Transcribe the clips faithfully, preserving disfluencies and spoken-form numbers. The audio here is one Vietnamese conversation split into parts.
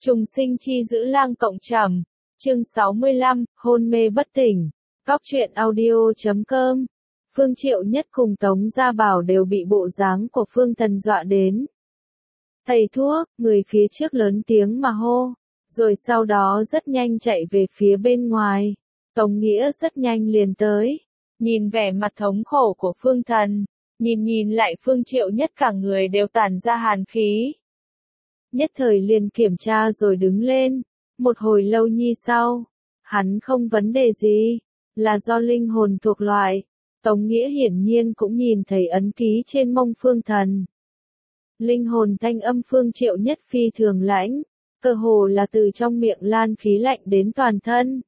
Trùng sinh chi giữ lang cộng trầm. Chương sáu mươi lăm, hôn mê bất tỉnh. Góc truyện audio chấm com. Phương Triệu Nhất cùng Tống Gia Bảo đều bị bộ dáng của Phương Thần dọa đến. Thầy thuốc, người phía trước lớn tiếng mà hô, rồi sau đó rất nhanh chạy về phía bên ngoài. Tống Nghĩa rất nhanh liền tới, nhìn vẻ mặt thống khổ của Phương Thần, nhìn nhìn lại Phương Triệu Nhất cả người đều tản ra hàn khí. Nhất thời liền kiểm tra rồi đứng lên, một hồi lâu nhi sau, hắn không vấn đề gì, là do linh hồn thuộc loại. Tống Nghĩa hiển nhiên cũng nhìn thấy ấn ký trên mông Phương Thần. Linh hồn thanh âm Phương Triệu Nhất phi thường lãnh, cơ hồ là từ trong miệng lan khí lạnh đến toàn thân.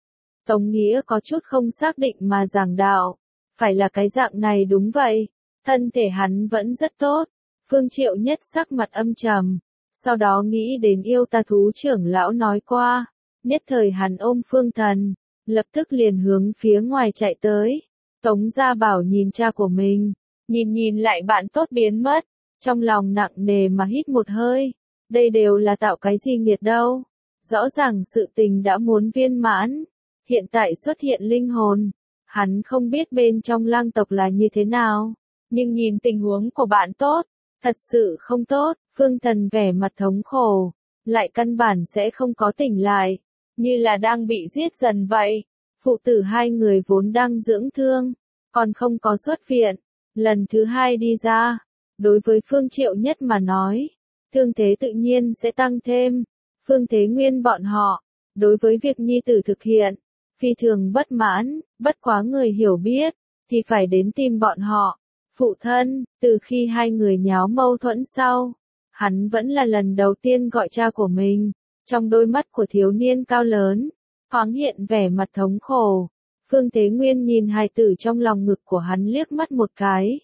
Tống Nghĩa có chút không xác định mà giảng đạo, phải là cái dạng này đúng vậy, thân thể hắn vẫn rất tốt. Phương Triệu Nhất sắc mặt âm trầm, sau đó nghĩ đến yêu tà thú trưởng lão nói qua, nhất thời hắn ôm Phương Thần, lập tức liền hướng phía ngoài chạy tới. Tống Gia Bảo nhìn cha của mình, nhìn nhìn lại bạn tốt biến mất, trong lòng nặng nề mà hít một hơi, đây đều là tạo cái gì nghiệt đâu, rõ ràng sự tình đã muốn viên mãn, hiện tại xuất hiện linh hồn, hắn không biết bên trong lang tộc là như thế nào, nhưng nhìn tình huống của bạn tốt, thật sự không tốt. Phương Thần vẻ mặt thống khổ, lại căn bản sẽ không có tỉnh lại, như là đang bị giết dần vậy. Phụ tử hai người vốn đang dưỡng thương, còn không có xuất viện, lần thứ hai đi ra, đối với Phương Triệu Nhất mà nói, thương thế tự nhiên sẽ tăng thêm. Phương Thế Nguyên bọn họ, đối với việc nhi tử thực hiện, phi thường bất mãn, bất quá người hiểu biết, thì phải đến tìm bọn họ. Phụ thân, từ khi hai người nháo mâu thuẫn sau, hắn vẫn là lần đầu tiên gọi cha của mình, trong đôi mắt của thiếu niên cao lớn, thoáng hiện vẻ mặt thống khổ. Phương Thế Nguyên nhìn hài tử trong lòng ngực của hắn liếc mắt một cái.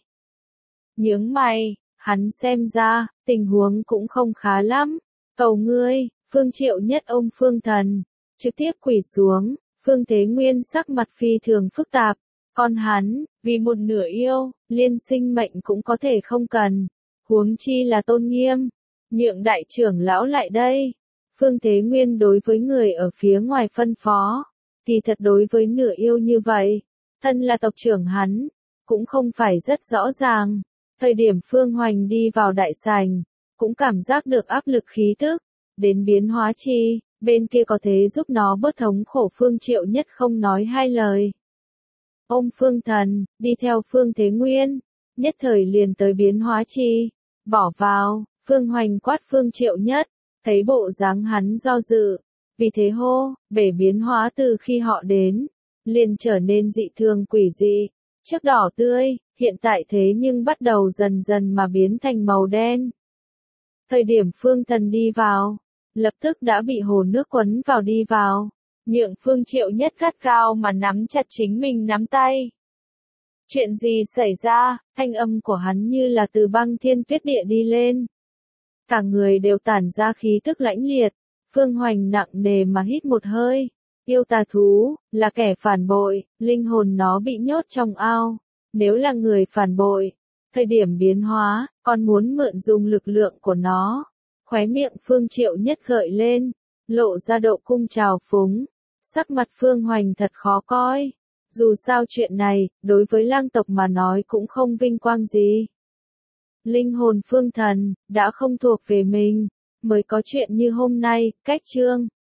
Nhướng mày, hắn xem ra, tình huống cũng không khá lắm. Cầu ngươi, Phương Triệu Nhất ôm Phương Thần, trực tiếp quỳ xuống. Phương Thế Nguyên sắc mặt phi thường phức tạp, con hắn, vì một nửa yêu, liên sinh mệnh cũng có thể không cần, huống chi là tôn nghiêm. Nhượng đại trưởng lão lại đây. Phương Thế Nguyên đối với người ở phía ngoài phân phó, thì thật đối với nửa yêu như vậy, thân là tộc trưởng hắn, cũng không phải rất rõ ràng. Thời điểm Phương Hoành đi vào đại sảnh, cũng cảm giác được áp lực khí tức, đến biến hóa chi, bên kia có thể giúp nó bớt thống khổ. Phương Triệu Nhất không nói hai lời. Ôm Phương Thần, đi theo Phương Thế Nguyên, nhất thời liền tới biến hóa chi, bỏ vào. Phương Hoành quát Phương Triệu Nhất, thấy bộ dáng hắn do dự, vì thế hô, bể biến hóa từ khi họ đến, liền trở nên dị thường quỷ dị, trước đỏ tươi, hiện tại thế nhưng bắt đầu dần dần mà biến thành màu đen. Thời điểm Phương Thần đi vào, lập tức đã bị hồ nước quấn vào đi vào, nhượng Phương Triệu Nhất gắt gao mà nắm chặt chính mình nắm tay. Chuyện gì xảy ra, thanh âm của hắn như là từ băng thiên tuyết địa đi lên. Cả người đều tản ra khí tức lãnh liệt. Phương Hoành nặng nề mà hít một hơi. Yêu tà thú, là kẻ phản bội, linh hồn nó bị nhốt trong ao. Nếu là người phản bội, thời điểm biến hóa, còn muốn mượn dùng lực lượng của nó. Khóe miệng Phương Triệu Nhất gợi lên, lộ ra độ cung trào phúng. Sắc mặt Phương Hoành thật khó coi. Dù sao chuyện này, đối với lang tộc mà nói cũng không vinh quang gì. Linh hồn Phương Thần, đã không thuộc về mình, mới có chuyện như hôm nay. Cách chương